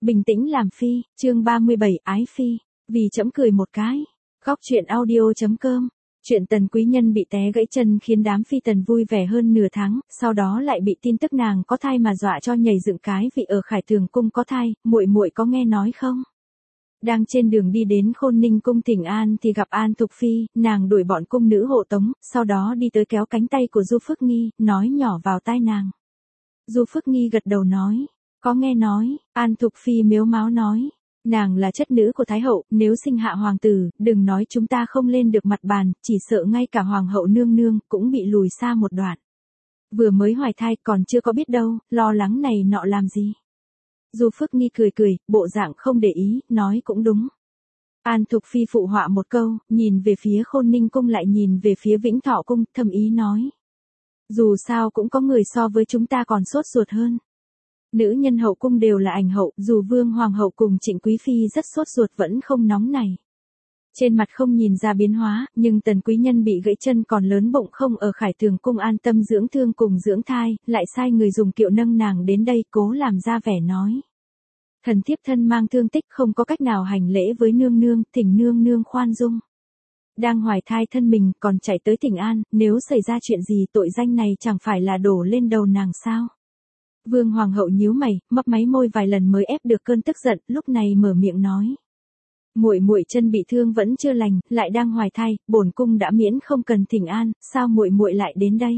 Bình tĩnh làm phi, chương 37, ái phi, vì trẫm cười một cái. Góc truyện audio.com. Chuyện Tần Quý Nhân bị té gãy chân khiến đám phi tần vui vẻ hơn nửa tháng, sau đó lại bị tin tức nàng có thai mà dọa cho nhảy dựng cái vì ở Khải Tường cung có thai, muội muội có nghe nói không? Đang trên đường đi đến Khôn Ninh cung thỉnh an thì gặp An Thục Phi, nàng đuổi bọn cung nữ hộ tống, sau đó đi tới kéo cánh tay của Du Phước Nghi, nói nhỏ vào tai nàng. Du Phước Nghi gật đầu nói, có nghe nói. An Thục Phi mếu máo nói, nàng là chất nữ của Thái hậu, nếu sinh hạ hoàng tử, đừng nói chúng ta không lên được mặt bàn, chỉ sợ ngay cả hoàng hậu nương nương cũng bị lùi xa một đoạn. Vừa mới hoài thai còn chưa có biết đâu, lo lắng này nọ làm gì. Du Phước Nghi cười cười, bộ dạng không để ý, nói cũng đúng. An Thục Phi phụ họa một câu, nhìn về phía Khôn Ninh cung lại nhìn về phía Vĩnh Thọ cung, thầm ý nói. Dù sao cũng có người so với chúng ta còn sốt ruột hơn. Nữ nhân hậu cung đều là ảnh hậu, dù vương hoàng hậu cùng Trịnh Quý Phi rất sốt ruột vẫn không nóng này. Trên mặt không nhìn ra biến hóa, nhưng Tần Quý Nhân bị gãy chân còn lớn bụng không ở Khải Tường cung an tâm dưỡng thương cùng dưỡng thai, lại sai người dùng kiệu nâng nàng đến đây cố làm ra vẻ nói. Thần thiếp thân mang thương tích không có cách nào hành lễ với nương nương, thỉnh nương nương khoan dung. Đang hoài thai thân mình còn chạy tới thỉnh an, nếu xảy ra chuyện gì tội danh này chẳng phải là đổ lên đầu nàng sao? Vương hoàng hậu nhíu mày, mấp máy môi vài lần mới ép được cơn tức giận, lúc này mở miệng nói. Muội muội chân bị thương vẫn chưa lành, lại đang hoài thai, bổn cung đã miễn không cần thỉnh an, sao muội muội lại đến đây?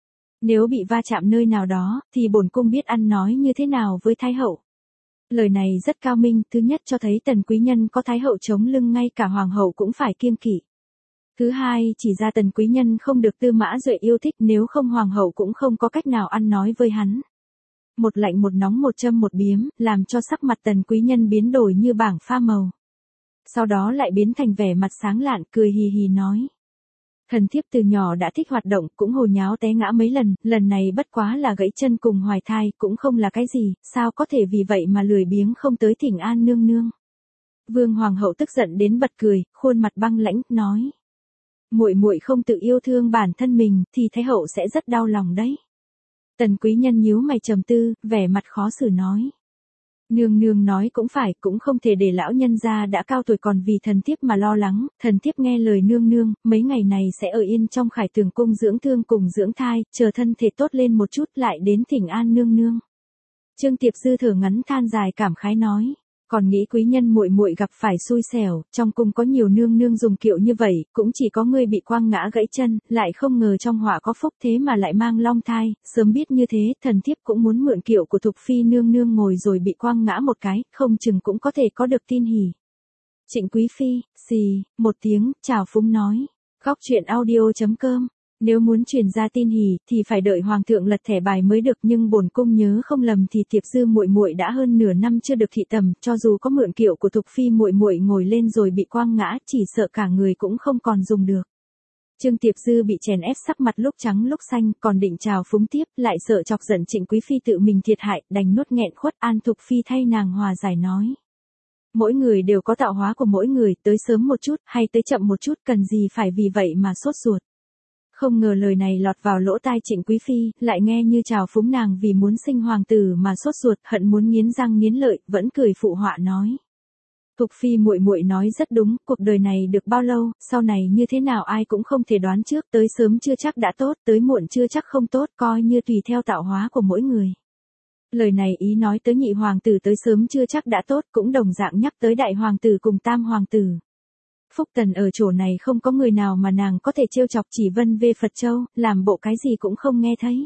Nếu bị va chạm nơi nào đó, thì bổn cung biết ăn nói như thế nào với Thái hậu. Lời này rất cao minh, thứ nhất cho thấy Tần Quý Nhân có Thái hậu chống lưng ngay cả hoàng hậu cũng phải kiêng kỵ. Thứ hai, chỉ ra Tần Quý Nhân không được Tư Mã Duệ yêu thích, nếu không hoàng hậu cũng không có cách nào ăn nói với hắn. Một lạnh một nóng một châm một biếm, làm cho sắc mặt Tần Quý Nhân biến đổi như bảng pha màu. Sau đó lại biến thành vẻ mặt sáng lạn, cười hì hì nói. Thần thiếp từ nhỏ đã thích hoạt động, cũng hồ nháo té ngã mấy lần này bất quá là gãy chân cùng hoài thai, cũng không là cái gì, sao có thể vì vậy mà lười biếng không tới thỉnh an nương nương. Vương hoàng hậu tức giận đến bật cười, khuôn mặt băng lãnh, nói. Muội muội không tự yêu thương bản thân mình, thì Thái hậu sẽ rất đau lòng đấy. Tần Quý Nhân nhíu mày trầm tư, vẻ mặt khó xử nói. Nương nương nói cũng phải, cũng không thể để lão nhân gia đã cao tuổi còn vì thần thiếp mà lo lắng, thần thiếp nghe lời nương nương, mấy ngày này sẽ ở yên trong Khải Tường cung dưỡng thương cùng dưỡng thai, chờ thân thể tốt lên một chút lại đến thỉnh an nương nương. Trương Tiệp Dư thở ngắn than dài cảm khái nói. Còn nghĩ Quý Nhân muội muội gặp phải xui xẻo, trong cung có nhiều nương nương dùng kiệu như vậy, cũng chỉ có ngươi bị quăng ngã gãy chân, lại không ngờ trong họa có phúc thế mà lại mang long thai, sớm biết như thế, thần thiếp cũng muốn mượn kiệu của Thục Phi nương nương ngồi rồi bị quăng ngã một cái, không chừng cũng có thể có được tin hỉ. Trịnh Quý Phi, xì, một tiếng, chào phúng nói. Góc truyện audio.com. Nếu muốn truyền ra tin hỉ thì phải đợi hoàng thượng lật thẻ bài mới được, nhưng bổn cung nhớ không lầm thì Tiệp Dư muội muội đã hơn nửa năm chưa được thị tầm, cho dù có mượn kiệu của Thục Phi muội muội ngồi lên rồi bị quăng ngã, chỉ sợ cả người cũng không còn dùng được. Trương Tiệp Dư bị chèn ép sắc mặt lúc trắng lúc xanh, còn định chào phúng tiếp, lại sợ chọc giận Trịnh Quý Phi tự mình thiệt hại, đành nuốt nghẹn khuất. An Thục Phi thay nàng hòa giải nói. Mỗi người đều có tạo hóa của mỗi người, tới sớm một chút, hay tới chậm một chút, cần gì phải vì vậy mà sốt ruột. Không ngờ lời này lọt vào lỗ tai Trịnh Quý Phi, lại nghe như chào phúng nàng vì muốn sinh hoàng tử mà sốt ruột, hận muốn nghiến răng nghiến lợi, vẫn cười phụ họa nói. Thục Phi muội muội nói rất đúng, cuộc đời này được bao lâu, sau này như thế nào ai cũng không thể đoán trước, tới sớm chưa chắc đã tốt, tới muộn chưa chắc không tốt, coi như tùy theo tạo hóa của mỗi người. Lời này ý nói tới nhị hoàng tử tới sớm chưa chắc đã tốt, cũng đồng dạng nhắc tới đại hoàng tử cùng tam hoàng tử. Phúc Tần ở chỗ này không có người nào mà nàng có thể trêu chọc, chỉ vân về Phật Châu, làm bộ cái gì cũng không nghe thấy.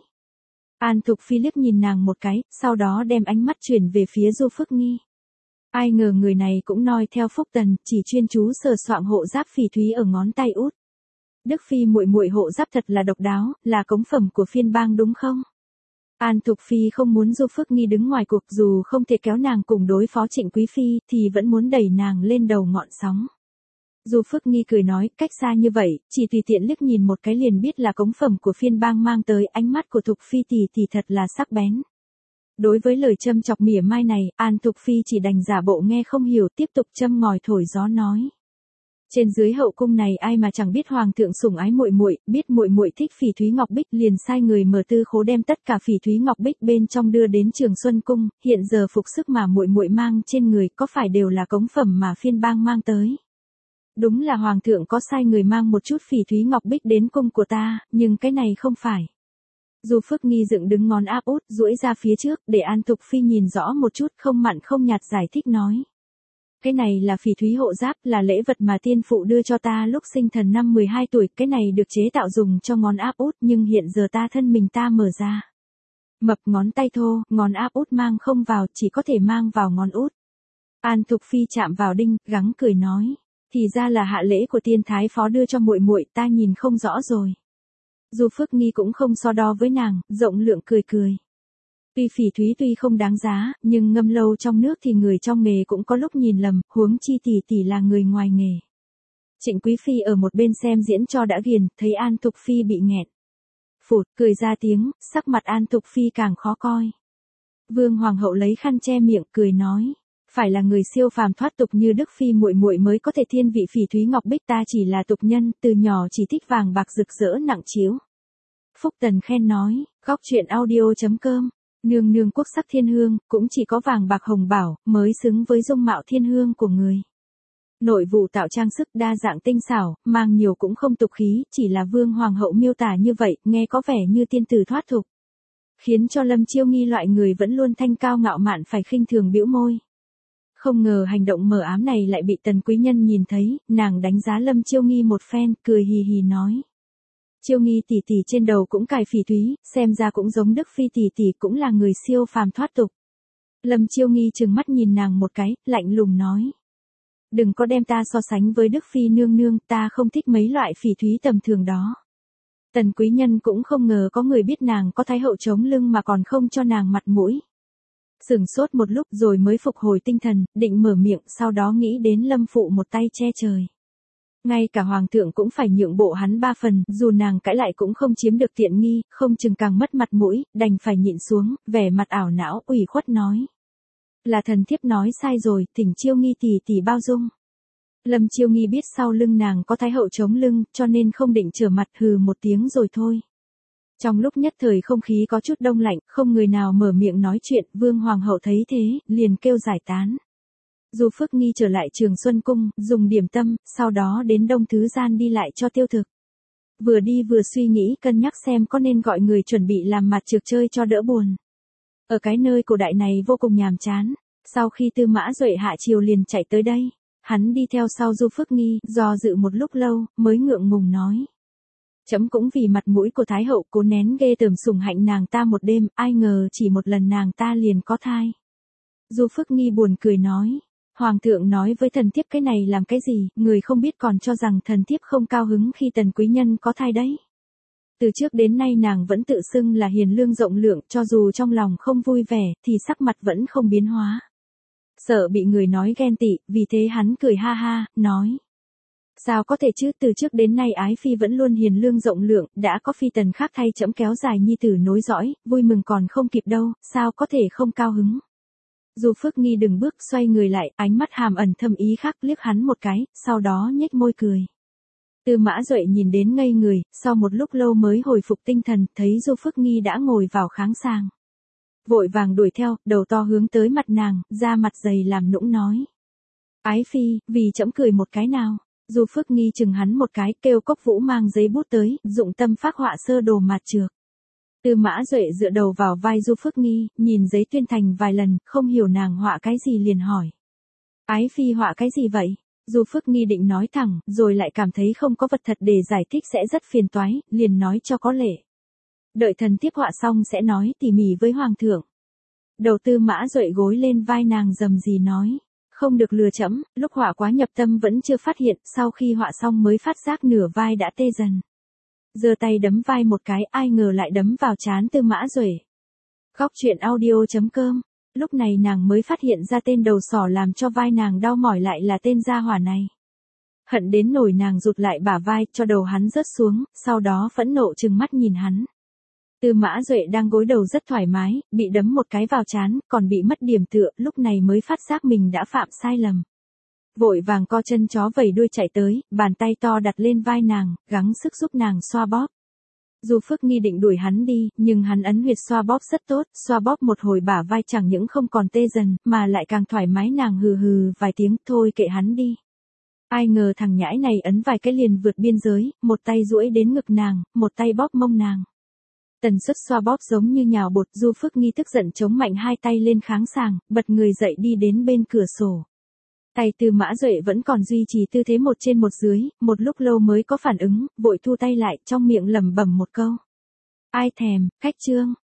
An Thục Phi liếc nhìn nàng một cái, sau đó đem ánh mắt chuyển về phía Du Phước Nghi. Ai ngờ người này cũng noi theo Phúc Tần, chỉ chuyên chú sờ soạng hộ giáp phỉ thúy ở ngón tay út. Đức Phi muội muội hộ giáp thật là độc đáo, là cống phẩm của phiên bang đúng không? An Thục Phi không muốn Du Phước Nghi đứng ngoài cuộc, dù không thể kéo nàng cùng đối phó Trịnh Quý Phi, thì vẫn muốn đẩy nàng lên đầu ngọn sóng. Du Phước Nghi cười nói, cách xa như vậy, chỉ tùy tiện liếc nhìn một cái liền biết là cống phẩm của phiên bang mang tới, ánh mắt của Thục Phi thì thật là sắc bén. Đối với lời châm chọc mỉa mai này, An Thục Phi chỉ đành giả bộ nghe không hiểu, tiếp tục châm ngòi thổi gió nói. Trên dưới hậu cung này ai mà chẳng biết hoàng thượng sủng ái muội muội, biết muội muội thích Phỉ Thúy Ngọc Bích, liền sai người mở tư khố đem tất cả Phỉ Thúy Ngọc Bích bên trong đưa đến Trường Xuân cung, hiện giờ phục sức mà muội muội mang trên người có phải đều là cống phẩm mà phiên bang mang tới. Đúng là hoàng thượng có sai người mang một chút Phỉ Thúy Ngọc Bích đến cung của ta, nhưng cái này không phải. Du Phước Nghi dựng đứng ngón áp út, duỗi ra phía trước, để An Thục Phi nhìn rõ một chút, không mặn không nhạt giải thích nói. Cái này là Phỉ Thúy hộ giáp, là lễ vật mà tiên phụ đưa cho ta lúc sinh thần năm 12 tuổi, cái này được chế tạo dùng cho ngón áp út, nhưng hiện giờ ta thân mình ta mở ra. Mập ngón tay thô, ngón áp út mang không vào, chỉ có thể mang vào ngón út. An Thục Phi chạm vào đinh, gắng cười nói. Thì ra là hạ lễ của tiên thái phó đưa cho muội muội, ta nhìn không rõ rồi. Du Phước Nghi cũng không so đo với nàng, rộng lượng cười cười. Tuy phỉ thúy tuy không đáng giá, nhưng ngâm lâu trong nước thì người trong nghề cũng có lúc nhìn lầm, huống chi tỷ tỷ là người ngoài nghề. Trịnh Quý Phi ở một bên xem diễn cho đã ghiền, thấy An Thục Phi bị nghẹn. Phụt, cười ra tiếng, sắc mặt An Thục Phi càng khó coi. Vương Hoàng hậu lấy khăn che miệng, cười nói. Phải là người siêu phàm thoát tục như Đức Phi muội muội mới có thể thiên vị Phỉ Thúy Ngọc Bích, ta chỉ là tục nhân, từ nhỏ chỉ thích vàng bạc rực rỡ nặng chiếu. Phúc Tần khen nói, góc truyện audio.com, nương nương quốc sắc thiên hương, cũng chỉ có vàng bạc hồng bảo, mới xứng với dung mạo thiên hương của người. Nội vụ tạo trang sức đa dạng tinh xảo, mang nhiều cũng không tục khí, chỉ là Vương Hoàng hậu miêu tả như vậy, nghe có vẻ như tiên tử thoát tục. Khiến cho Lâm Chiêu Nghi loại người vẫn luôn thanh cao ngạo mạn phải khinh thường bĩu môi. Không ngờ hành động mờ ám này lại bị Tần Quý Nhân nhìn thấy, nàng đánh giá Lâm Chiêu Nghi một phen, cười hì hì nói. Chiêu Nghi tỷ tỷ trên đầu cũng cài phỉ thúy, xem ra cũng giống Đức Phi tỷ tỷ, cũng là người siêu phàm thoát tục. Lâm Chiêu Nghi trừng mắt nhìn nàng một cái, lạnh lùng nói. Đừng có đem ta so sánh với Đức Phi nương nương, ta không thích mấy loại phỉ thúy tầm thường đó. Tần Quý Nhân cũng không ngờ có người biết nàng có thái hậu chống lưng mà còn không cho nàng mặt mũi. Sửng sốt một lúc rồi mới phục hồi tinh thần, định mở miệng, sau đó nghĩ đến Lâm phụ một tay che trời. Ngay cả hoàng thượng cũng phải nhượng bộ hắn 3 phần, dù nàng cãi lại cũng không chiếm được tiện nghi, không chừng càng mất mặt mũi, đành phải nhịn xuống, vẻ mặt ảo não, ủy khuất nói. Là thần thiếp nói sai rồi, thỉnh Chiêu Nghi tỷ tỷ bao dung. Lâm Chiêu Nghi biết sau lưng nàng có thái hậu chống lưng, cho nên không định trở mặt, hừ một tiếng rồi thôi. Trong lúc nhất thời không khí có chút đông lạnh, không người nào mở miệng nói chuyện, Vương Hoàng hậu thấy thế, liền kêu giải tán. Du Phước Nghi trở lại Trường Xuân cung, dùng điểm tâm, sau đó đến Đông Thứ Gian đi lại cho tiêu thực. Vừa đi vừa suy nghĩ cân nhắc xem có nên gọi người chuẩn bị làm mặt trược chơi cho đỡ buồn. Ở cái nơi cổ đại này vô cùng nhàm chán, sau khi Tư Mã Duệ hạ triều liền chạy tới đây, hắn đi theo sau Du Phước Nghi, do dự một lúc lâu, mới ngượng ngùng nói. Chấm cũng vì mặt mũi của Thái hậu cố nén ghê tởm sủng hạnh nàng ta một đêm, ai ngờ chỉ một lần nàng ta liền có thai. Du Phước Nghi buồn cười nói. Hoàng thượng nói với thần thiếp cái này làm cái gì, người không biết còn cho rằng thần thiếp không cao hứng khi Tần quý nhân có thai đấy. Từ trước đến nay nàng vẫn tự xưng là hiền lương rộng lượng, cho dù trong lòng không vui vẻ, thì sắc mặt vẫn không biến hóa. Sợ bị người nói ghen tị, vì thế hắn cười ha ha, nói. Sao có thể chứ, từ trước đến nay ái phi vẫn luôn hiền lương rộng lượng, đã có phi tần khác thay chẫm kéo dài nhi tử nối dõi, vui mừng còn không kịp đâu, sao có thể không cao hứng. Du Phước Nghi đừng bước, xoay người lại, ánh mắt hàm ẩn thâm ý khác liếc hắn một cái, sau đó nhếch môi cười. Tư Mã Duệ nhìn đến ngây người, sau một lúc lâu mới hồi phục tinh thần, thấy Du Phước Nghi đã ngồi vào kháng sàng. Vội vàng đuổi theo, đầu to hướng tới mặt nàng, da mặt dày làm nũng nói. Ái phi, vì trẫm cười một cái nào. Du Phước Nghi chừng hắn một cái, kêu Cốc Vũ mang giấy bút tới, dụng tâm phác họa sơ đồ mạt trược. Tư Mã Duệ dựa đầu vào vai Du Phước Nghi, nhìn giấy tuyên thành vài lần, không hiểu nàng họa cái gì liền hỏi. Ái phi họa cái gì vậy? Du Phước Nghi định nói thẳng, rồi lại cảm thấy không có vật thật để giải thích sẽ rất phiền toái, liền nói cho có lệ. Đợi thần tiếp họa xong sẽ nói tỉ mỉ với hoàng thượng. Đầu Tư Mã Duệ gối lên vai nàng rầm rì nói. Không được lừa trẫm, lúc họa quá nhập tâm vẫn chưa phát hiện, sau khi họa xong mới phát giác nửa vai đã tê dần. Giơ tay đấm vai một cái, ai ngờ lại đấm vào trán Tư Mã Duệ. Góc truyện audio.com. Lúc này nàng mới phát hiện ra tên đầu sỏ làm cho vai nàng đau mỏi lại là tên gia hỏa này. Hận đến nổi nàng rụt lại bả vai, cho đầu hắn rớt xuống, sau đó phẫn nộ trừng mắt nhìn hắn. Tư Mã Duệ đang gối đầu rất thoải mái, bị đấm một cái vào trán, còn bị mất điểm tựa, lúc này mới phát giác mình đã phạm sai lầm. vội vàng co chân chó vẩy đuôi chạy tới, bàn tay to đặt lên vai nàng, gắng sức giúp nàng xoa bóp. Du Phước Nghi định đuổi hắn đi, nhưng hắn ấn huyệt xoa bóp rất tốt, xoa bóp một hồi bả vai chẳng những không còn tê dần, mà lại càng thoải mái. Nàng hừ hừ vài tiếng, thôi kệ hắn đi. Ai ngờ thằng nhãi này ấn vài cái liền vượt biên giới, một tay duỗi đến ngực nàng, một tay bóp mông nàng. Tần suất xoa bóp giống như nhào bột. Du Phước Nghi tức giận chống mạnh hai tay lên kháng sàng, bật người dậy đi đến bên cửa sổ. Tay Tư Mã Duệ vẫn còn duy trì tư thế một trên một dưới, một lúc lâu mới có phản ứng, vội thu tay lại, trong miệng lẩm bẩm một câu. Ai thèm, khách trương.